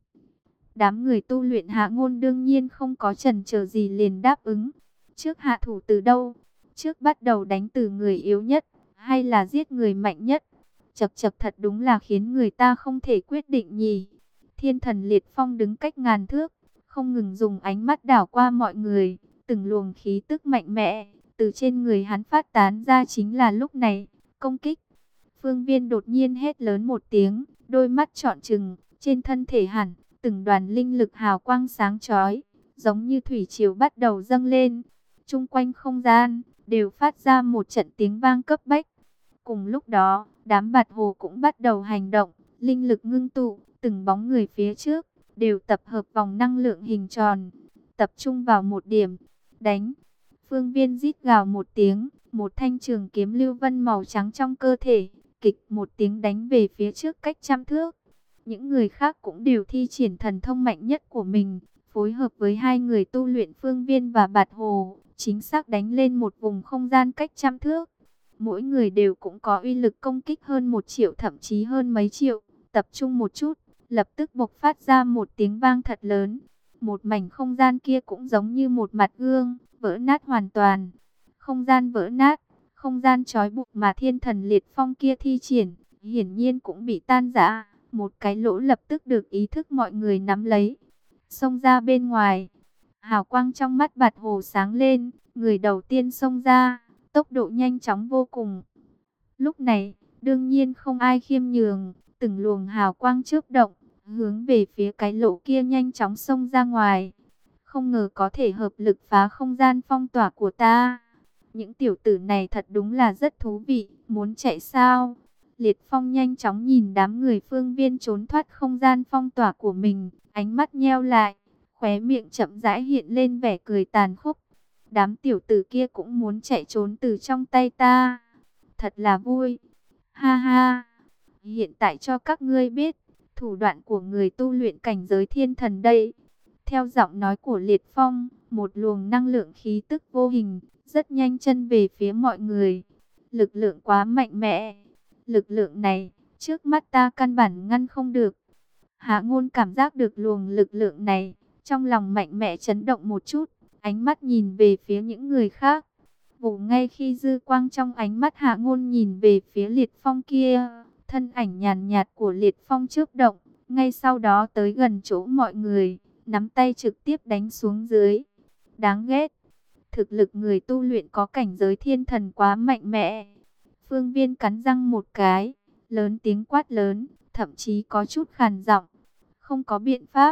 A: Đám người tu luyện Hạ Ngôn đương nhiên không có chần chờ gì liền đáp ứng. Trước hạ thủ từ đâu? Trước bắt đầu đánh từ người yếu nhất, hay là giết người mạnh nhất? Chậc chậc, thật đúng là khiến người ta không thể quyết định nhỉ. Thiên thần Liệt Phong đứng cách ngàn thước, không ngừng dùng ánh mắt đảo qua mọi người, từng luồng khí tức mạnh mẽ từ trên người hắn phát tán ra. Chính là lúc này, công kích. Phương Viên đột nhiên hét lớn một tiếng, đôi mắt trọn trừng, trên thân thể hẳn từng đoàn linh lực hào quang sáng chói, giống như thủy triều bắt đầu dâng lên. Chung quanh không gian đều phát ra một trận tiếng vang cấp bách. Cùng lúc đó, đám Bạt Hồ cũng bắt đầu hành động, linh lực ngưng tụ, từng bóng người phía trước đều tập hợp vòng năng lượng hình tròn, tập trung vào một điểm, đánh. Phương Viên rít gào một tiếng, một thanh trường kiếm lưu vân màu trắng trong cơ thể, kịch một tiếng đánh về phía trước cách trăm thước. Những người khác cũng đều thi triển thần thông mạnh nhất của mình, phối hợp với hai người tu luyện Phương Viên và Bạt Hồ, chính xác đánh lên một vùng không gian cách trăm thước. Mỗi người đều cũng có uy lực công kích hơn 1 triệu, thậm chí hơn mấy triệu. Tập trung một chút, lập tức bộc phát ra một tiếng vang thật lớn. Một mảnh không gian kia cũng giống như một mặt gương, vỡ nát hoàn toàn. Không gian vỡ nát, không gian trói buộc mà thiên thần Liệt Phong kia thi triển, hiển nhiên cũng bị tan rã. Một cái lỗ lập tức được ý thức mọi người nắm lấy, xông ra bên ngoài. Hào quang trong mắt Bạt Hồ sáng lên, người đầu tiên xông ra, tốc độ nhanh chóng vô cùng. Lúc này, đương nhiên không ai khiêm nhường, từng luồng hào quang chớp động, hướng về phía cái lỗ kia nhanh chóng xông ra ngoài. Không ngờ có thể hợp lực phá không gian phong tỏa của ta. Những tiểu tử này thật đúng là rất thú vị, muốn chạy sao? Liệt Phong nhanh chóng nhìn đám người Phương Viên trốn thoát không gian phong tỏa của mình, ánh mắt nheo lại, khóe miệng chậm rãi hiện lên vẻ cười tàn khốc. Đám tiểu tử kia cũng muốn chạy trốn từ trong tay ta. Thật là vui. Ha ha. Hiện tại cho các ngươi biết thủ đoạn của người tu luyện cảnh giới thiên thần đây. Theo giọng nói của Liệt Phong, một luồng năng lượng khí tức vô hình rất nhanh chân về phía mọi người. Lực lượng quá mạnh mẽ. Lực lượng này, trước mắt ta căn bản ngăn không được. Hạ Ngôn cảm giác được luồng lực lượng này, trong lòng mạnh mẽ chấn động một chút, ánh mắt nhìn về phía những người khác. Vụ ngay khi dư quang trong ánh mắt Hạ Ngôn nhìn về phía Liệt Phong kia, thân ảnh nhàn nhạt của Liệt Phong chớp động, ngay sau đó tới gần chỗ mọi người, nắm tay trực tiếp đánh xuống dưới. Đáng ghét, thực lực người tu luyện có cảnh giới thiên thần quá mạnh mẽ. Phương Viên cắn răng một cái, lớn tiếng quát lớn, thậm chí có chút khàn giọng. Không có biện pháp,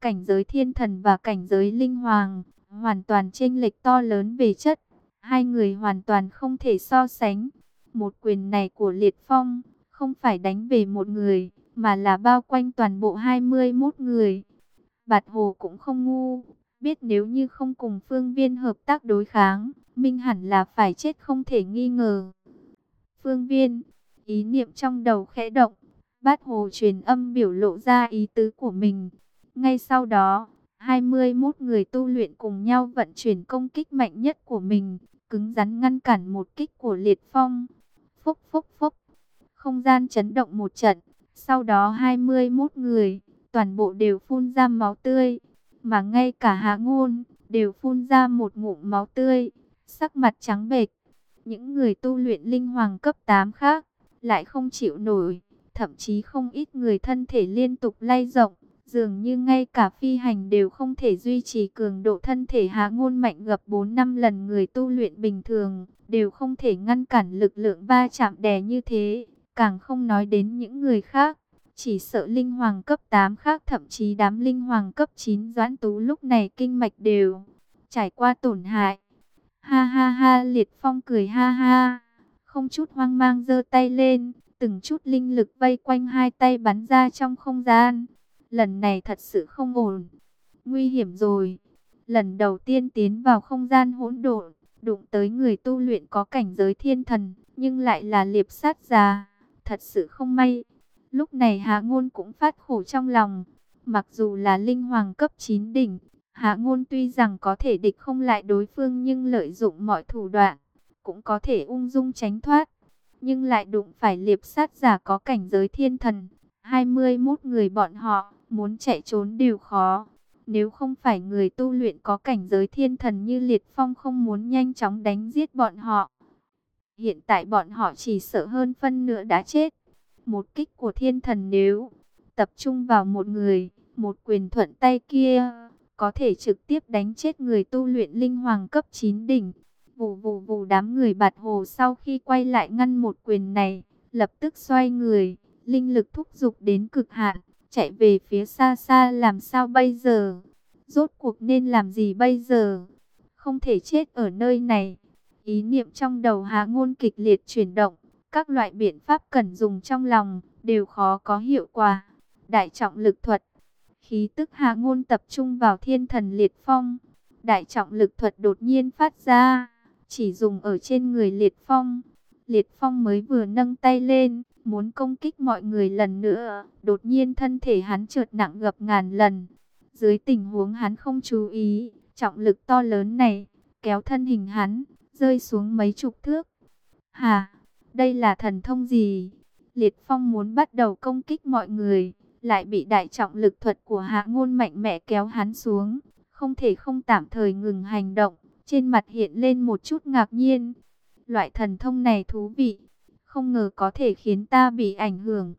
A: Cảnh giới thiên thần và cảnh giới linh hoàng, hoàn toàn chênh lệch to lớn về chất. Hai người hoàn toàn không thể so sánh. Một quyền này của Liệt Phong, không phải đánh về một người, mà là bao quanh toàn bộ 21 người. Bạt Hồ cũng không ngu, biết nếu như không cùng Phương Viên hợp tác đối kháng, Minh hẳn là phải chết không thể nghi ngờ. Phương Viên, ý niệm trong đầu khẽ động, Bát Hồ truyền âm biểu lộ ra ý tứ của mình. Ngay sau đó, 21 người tu luyện cùng nhau vận chuyển công kích mạnh nhất của mình, cứng rắn ngăn cản một kích của Liệt Phong. Phốc phốc phốc, không gian chấn động một trận, sau đó 21 người, toàn bộ đều phun ra máu tươi, mà ngay cả Hạ Ngôn đều phun ra một ngụm máu tươi, sắc mặt trắng bệch. Những người tu luyện linh hoàng cấp 8 khác lại không chịu nổi, thậm chí không ít người thân thể liên tục lay động, dường như ngay cả phi hành đều không thể duy trì cường độ thân thể. Hạ Ngôn mạnh gấp 4-5 lần người tu luyện bình thường, đều không thể ngăn cản lực lượng va chạm đè như thế, càng không nói đến những người khác. Chỉ sợ linh hoàng cấp 8 khác, thậm chí đám linh hoàng cấp 9 Doãn Tú lúc này kinh mạch đều trải qua tổn hại. Ha ha ha, Liệt Phong cười ha ha, không chút hoang mang giơ tay lên, từng chút linh lực vây quanh hai tay bắn ra trong không gian. Lần này thật sự không ổn, nguy hiểm rồi. Lần đầu tiên tiến vào không gian hỗn độn, đụng tới người tu luyện có cảnh giới thiên thần, nhưng lại là liệp sát già, thật sự không may. Lúc này Hạ Ngôn cũng phát khổ trong lòng, mặc dù là linh hoàng cấp 9 đỉnh, Hạ Ngôn tuy rằng có thể địch không lại đối phương, nhưng lợi dụng mọi thủ đoạn, cũng có thể ung dung tránh thoát. Nhưng lại đụng phải liệp sát giả có cảnh giới thiên thần, 21 người bọn họ, muốn chạy trốn đều khó. Nếu không phải người tu luyện có cảnh giới thiên thần như Liệt Phong không muốn nhanh chóng đánh giết bọn họ, hiện tại bọn họ chỉ sợ hơn phân nửa đã chết. Một kích của thiên thần nếu tập trung vào một người, một quyền thuận tay kia, có thể trực tiếp đánh chết người tu luyện linh hoàng cấp 9 đỉnh. Vù vù vù, đám người Bạt Hồ sau khi quay lại ngăn một quyền này, lập tức xoay người, linh lực thúc giục đến cực hạn, chạy về phía xa xa. Làm sao bây giờ? Rốt cuộc nên làm gì bây giờ? Không thể chết ở nơi này. Ý niệm trong đầu Hạ Ngôn kịch liệt chuyển động, các loại biện pháp cần dùng trong lòng đều khó có hiệu quả. Đại trọng lực thuật. Khí tức Hạ Ngôn tập trung vào thiên thần Liệt Phong. Đại trọng lực thuật đột nhiên phát ra, chỉ dùng ở trên người Liệt Phong. Liệt Phong mới vừa nâng tay lên, muốn công kích mọi người lần nữa, đột nhiên thân thể hắn chợt nặng gấp ngàn lần. Dưới tình huống hắn không chú ý, trọng lực to lớn này kéo thân hình hắn rơi xuống mấy chục thước. Hà, đây là thần thông gì? Liệt Phong muốn bắt đầu công kích mọi người, lại bị đại trọng lực thuật của Hạ Ngôn mạnh mẽ kéo hắn xuống, không thể không tạm thời ngừng hành động. Trên mặt hiện lên một chút ngạc nhiên. Loại thần thông này thú vị, không ngờ có thể khiến ta bị ảnh hưởng.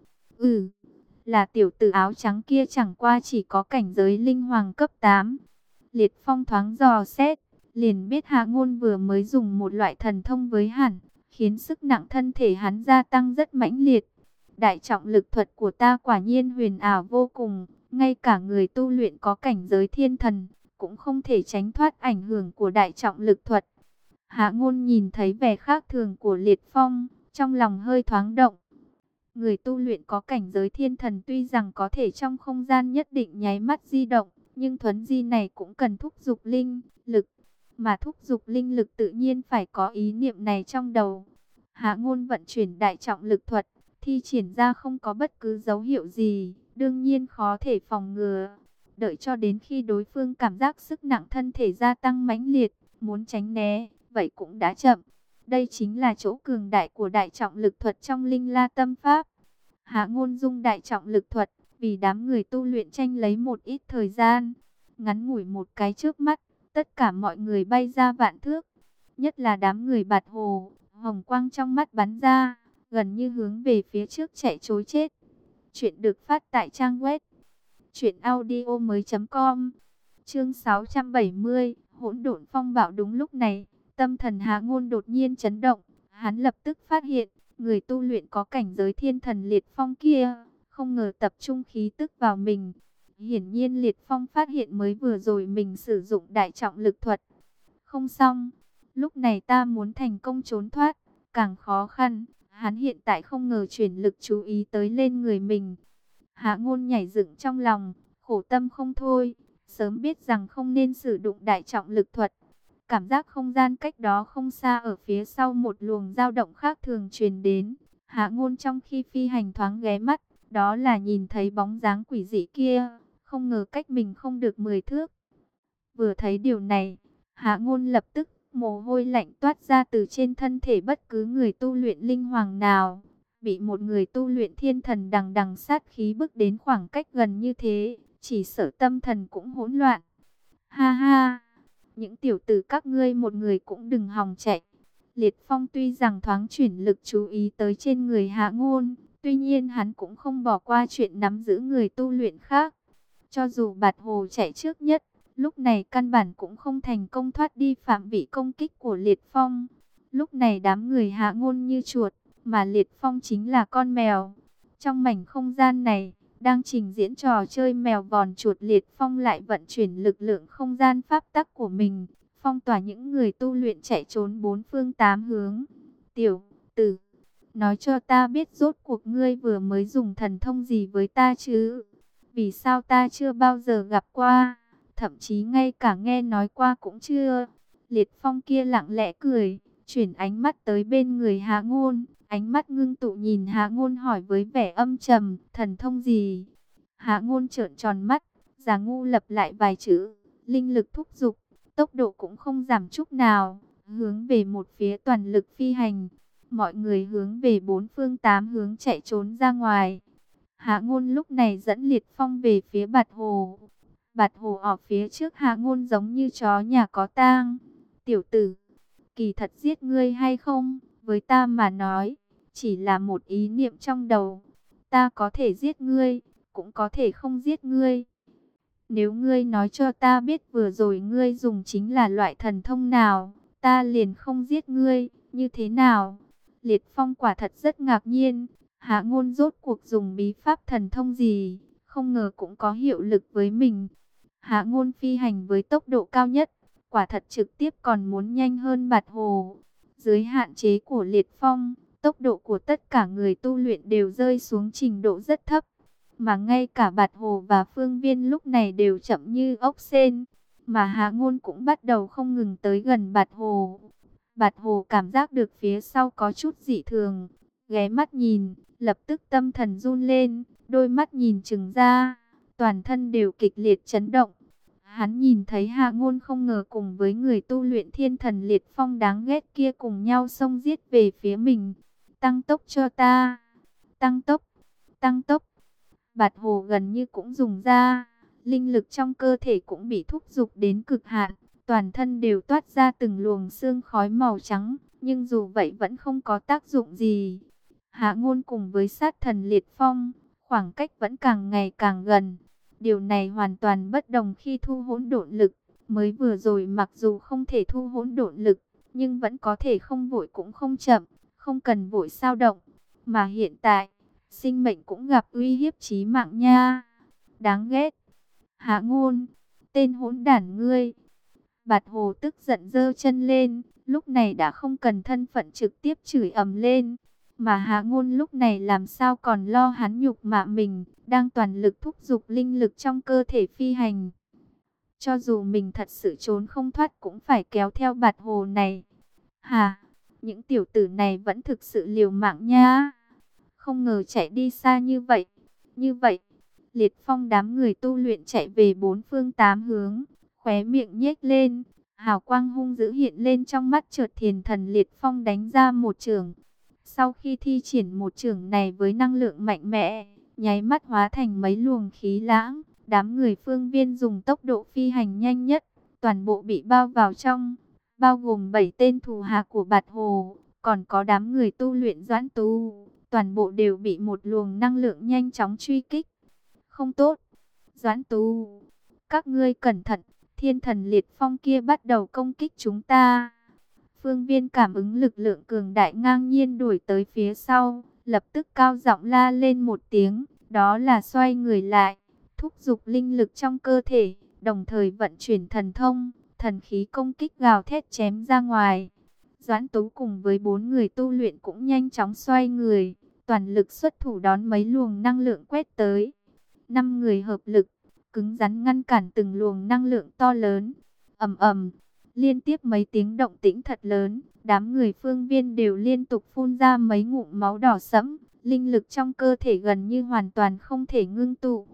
A: Là tiểu tử áo trắng kia chẳng qua chỉ có cảnh giới linh hoàng cấp 8. Liệt Phong thoáng dò xét, liền biết Hạ Ngôn vừa mới dùng một loại thần thông với hắn, khiến sức nặng thân thể hắn gia tăng rất mãnh liệt. Đại trọng lực thuật của ta quả nhiên huyền ảo vô cùng, ngay cả người tu luyện có cảnh giới thiên thần cũng không thể tránh thoát ảnh hưởng của đại trọng lực thuật. Hạ Ngôn nhìn thấy vẻ khác thường của Liệt Phong, trong lòng hơi thoáng động. Người tu luyện có cảnh giới thiên thần tuy rằng có thể trong không gian nhất định nháy mắt di động, nhưng thuấn di này cũng cần thúc giục linh lực, mà thúc giục linh lực tự nhiên phải có ý niệm này trong đầu. Hạ Ngôn vận chuyển đại trọng lực thuật, thi triển ra không có bất cứ dấu hiệu gì, đương nhiên khó thể phòng ngừa. Đợi cho đến khi đối phương cảm giác sức nặng thân thể gia tăng mãnh liệt, muốn tránh né, vậy cũng đã chậm. Đây chính là chỗ cường đại của đại trọng lực thuật trong Linh La Tâm Pháp. Hạ Ngôn dung đại trọng lực thuật, vì đám người tu luyện tranh lấy một ít thời gian. Ngắn ngủi một cái chớp mắt, tất cả mọi người bay ra vạn thước. Nhất là đám người Bạt Hồ, hồng quang trong mắt bắn ra, gần như hướng về phía trước chạy trối chết. Chuyện được phát tại trang web truyệnaudiomoi.com. Chương 670, hỗn độn phong bạo. Đúng lúc này, tâm thần Hạ Ngôn đột nhiên chấn động, hắn lập tức phát hiện, người tu luyện có cảnh giới thiên thần Liệt Phong kia, không ngờ tập trung khí tức vào mình. Hiển nhiên Liệt Phong phát hiện mới vừa rồi mình sử dụng đại trọng lực thuật. Không xong, lúc này ta muốn thành công trốn thoát, càng khó khăn. Hắn hiện tại không ngờ chuyển lực chú ý tới lên người mình. Hạ Ngôn nhảy dựng trong lòng, khổ tâm không thôi. Sớm biết rằng không nên sử dụng đại trọng lực thuật. Cảm giác không gian cách đó không xa ở phía sau một luồng dao động khác thường truyền đến. Hạ Ngôn trong khi phi hành thoáng ghé mắt, đó là nhìn thấy bóng dáng quỷ dị kia, không ngờ cách mình không được 10 thước. Vừa thấy điều này, Hạ Ngôn lập tức mồ hôi lạnh toát ra từ trên thân thể bất cứ người tu luyện linh hoàng nào. Bị một người tu luyện thiên thần đằng đằng sát khí bước đến khoảng cách gần như thế, chỉ sợ tâm thần cũng hỗn loạn. Ha ha, những tiểu tử các ngươi một người cũng đừng hòng chạy. Liệt Phong tuy rằng thoáng chuyển lực chú ý tới trên người Hạ Ngôn, tuy nhiên hắn cũng không bỏ qua chuyện nắm giữ người tu luyện khác. Cho dù Bạt Hồ chạy trước nhất, lúc này căn bản cũng không thành công thoát đi phạm vị công kích của Liệt Phong. Lúc này đám người Hạ Ngôn như chuột, mà Liệt Phong chính là con mèo. Trong mảnh không gian này, đang trình diễn trò chơi mèo vòn chuột, Liệt Phong lại vận chuyển lực lượng không gian pháp tắc của mình, phong tỏa những người tu luyện chạy trốn bốn phương tám hướng. Tiểu tử, nói cho ta biết rốt cuộc ngươi vừa mới dùng thần thông gì với ta chứ? Vì sao ta chưa bao giờ gặp qua, thậm chí ngay cả nghe nói qua cũng chưa? Liệt Phong kia lặng lẽ cười, chuyển ánh mắt tới bên người Hạ Ngôn, ánh mắt ngưng tụ nhìn Hạ Ngôn hỏi với vẻ âm trầm, thần thông gì? Hạ Ngôn trợn tròn mắt, giả ngu lặp lại vài chữ, linh lực thúc giục, tốc độ cũng không giảm chút nào, hướng về một phía toàn lực phi hành. Mọi người hướng về bốn phương tám hướng chạy trốn ra ngoài. Hạ Ngôn lúc này dẫn Liệt Phong về phía Bạt Hồ. Bạt Hồ ở phía trước Hạ Ngôn giống như chó nhà có tang. Tiểu tử, kỳ thật giết ngươi hay không, với ta mà nói, chỉ là một ý niệm trong đầu. Ta có thể giết ngươi, cũng có thể không giết ngươi. Nếu ngươi nói cho ta biết vừa rồi ngươi dùng chính là loại thần thông nào, ta liền không giết ngươi, như thế nào? Liệt Phong quả thật rất ngạc nhiên, Hạ Ngôn rốt cuộc dùng bí pháp thần thông gì, không ngờ cũng có hiệu lực với mình. Hạ Ngôn phi hành với tốc độ cao nhất, quả thật trực tiếp còn muốn nhanh hơn Bạt Hồ. Dưới hạn chế của Liệt Phong, tốc độ của tất cả người tu luyện đều rơi xuống trình độ rất thấp. Mà ngay cả Bạt Hồ và Phương Viên lúc này đều chậm như ốc sên. Mà Hạ Ngôn cũng bắt đầu không ngừng tới gần Bạt Hồ. Bạt Hồ cảm giác được phía sau có chút dị thường, ghé mắt nhìn, lập tức tâm thần run lên, đôi mắt nhìn trừng ra, toàn thân đều kịch liệt chấn động. Hắn nhìn thấy Hạ Ngôn không ngờ cùng với người tu luyện thiên thần Liệt Phong đáng ghét kia cùng nhau xông giết về phía mình. Tăng tốc cho ta, tăng tốc, tăng tốc. Bạt Hồ gần như cũng dùng ra, linh lực trong cơ thể cũng bị thúc giục đến cực hạn. Toàn thân đều toát ra từng luồng sương khói màu trắng, nhưng dù vậy vẫn không có tác dụng gì. Hạ Ngôn cùng với sát thần Liệt Phong, khoảng cách vẫn càng ngày càng gần. Điều này hoàn toàn bất đồng khi thu hỗn độn lực. Mới vừa rồi mặc dù không thể thu hỗn độn lực, nhưng vẫn có thể không vội cũng không chậm, không cần vội sao động. Mà hiện tại, sinh mệnh cũng gặp uy hiếp chí mạng nha. Đáng ghét. Hạ Ngôn, tên hỗn đản ngươi. Bạt Hồ tức giận giơ chân lên, lúc này đã không cần thân phận trực tiếp chửi ầm lên. Mà Hạ Ngôn lúc này làm sao còn lo hắn nhục mạ mình, đang toàn lực thúc giục linh lực trong cơ thể phi hành. Cho dù mình thật sự trốn không thoát cũng phải kéo theo Bạt Hồ này. Hà, những tiểu tử này vẫn thực sự liều mạng nha. Không ngờ chạy đi xa như vậy. Như vậy, Liệt Phong đám người tu luyện chạy về bốn phương tám hướng, khóe miệng nhếch lên, hào quang hung dữ hiện lên trong mắt, chợt Thiền thần Liệt Phong đánh ra một chưởng. Sau khi thi triển một chưởng này với năng lượng mạnh mẽ, nháy mắt hóa thành mấy luồng khí lãng, đám người Phương Viên dùng tốc độ phi hành nhanh nhất, toàn bộ bị bao vào trong, bao gồm 7 tên thủ hạ của Bạt Hồ, còn có đám người tu luyện Doãn Tu, toàn bộ đều bị một luồng năng lượng nhanh chóng truy kích. Không tốt, Doãn Tu, các ngươi cẩn thận, thiên thần Liệt Phong kia bắt đầu công kích chúng ta. Phương Viên cảm ứng lực lượng cường đại ngang nhiên đuổi tới phía sau, lập tức cao giọng la lên một tiếng, đó là xoay người lại, thúc giục linh lực trong cơ thể, đồng thời vận chuyển thần thông, thần khí công kích gào thét chém ra ngoài. Doãn Tú cùng với 4 người tu luyện cũng nhanh chóng xoay người, toàn lực xuất thủ đón mấy luồng năng lượng quét tới. 5 người hợp lực, cứng rắn ngăn cản từng luồng năng lượng to lớn. Ầm ầm, liên tiếp mấy tiếng động tĩnh thật lớn, đám người Phương Viên đều liên tục phun ra mấy ngụm máu đỏ sẫm, linh lực trong cơ thể gần như hoàn toàn không thể ngưng tụ.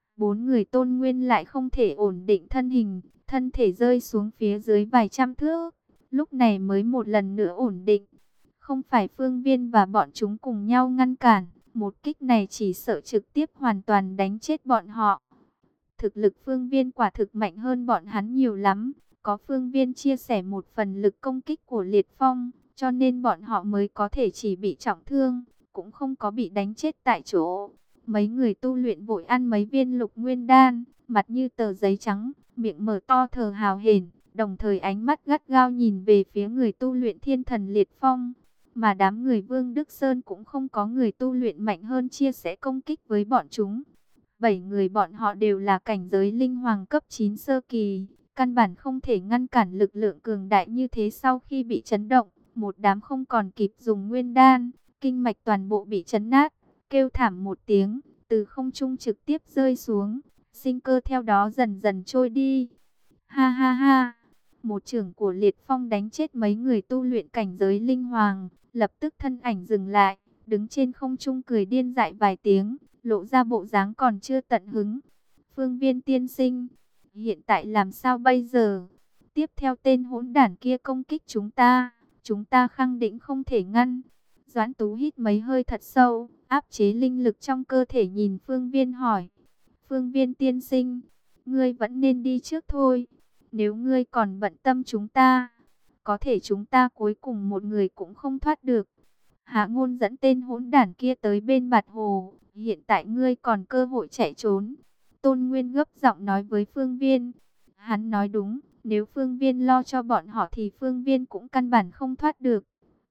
A: 4 người Tôn Nguyên lại không thể ổn định thân hình, thân thể rơi xuống phía dưới vài trăm thước, lúc này mới một lần nữa ổn định. Không phải Phương Viên và bọn chúng cùng nhau ngăn cản, một kích này chỉ sợ trực tiếp hoàn toàn đánh chết bọn họ. Thực lực Phương Viên quả thực mạnh hơn bọn hắn nhiều lắm, có Phương Viên chia sẻ một phần lực công kích của Liệt Phong, cho nên bọn họ mới có thể chỉ bị trọng thương, cũng không có bị đánh chết tại chỗ. Mấy người tu luyện vội ăn mấy viên lục nguyên đan, mặt như tờ giấy trắng, miệng mở to thở hào hển, đồng thời ánh mắt gắt gao nhìn về phía người tu luyện Thiên Thần Liệt Phong. Mà đám người Vương Đức Sơn cũng không có người tu luyện mạnh hơn chia sẻ công kích với bọn chúng. 7 người bọn họ đều là cảnh giới linh hoàng cấp 9 sơ kỳ, căn bản không thể ngăn cản lực lượng cường đại như thế. Sau khi bị chấn động, một đám không còn kịp dùng nguyên đan, kinh mạch toàn bộ bị chấn nát, kêu thảm một tiếng, từ không trung trực tiếp rơi xuống, sinh cơ theo đó dần dần trôi đi. Ha ha ha, một chưởng của Liệt Phong đánh chết mấy người tu luyện cảnh giới linh hoàng, lập tức thân ảnh dừng lại, đứng trên không trung cười điên dại vài tiếng, lộ ra bộ dáng còn chưa tận hứng. Phương Viên tiên sinh, hiện tại làm sao bây giờ? Tiếp theo tên hỗn đản kia công kích chúng ta khẳng định không thể ngăn. Doãn Tú hít mấy hơi thật sâu, áp chế linh lực trong cơ thể nhìn Phương Viên hỏi. Phương Viên tiên sinh, ngươi vẫn nên đi trước thôi. Nếu ngươi còn bận tâm chúng ta, có thể chúng ta cuối cùng một người cũng không thoát được. Hạ Ngôn dẫn tên hỗn đản kia tới bên Bạt Hồ, hiện tại ngươi còn cơ hội chạy trốn. Tôn Nguyên gấp giọng nói với Phương Viên. Hắn nói đúng, nếu Phương Viên lo cho bọn họ thì Phương Viên cũng căn bản không thoát được.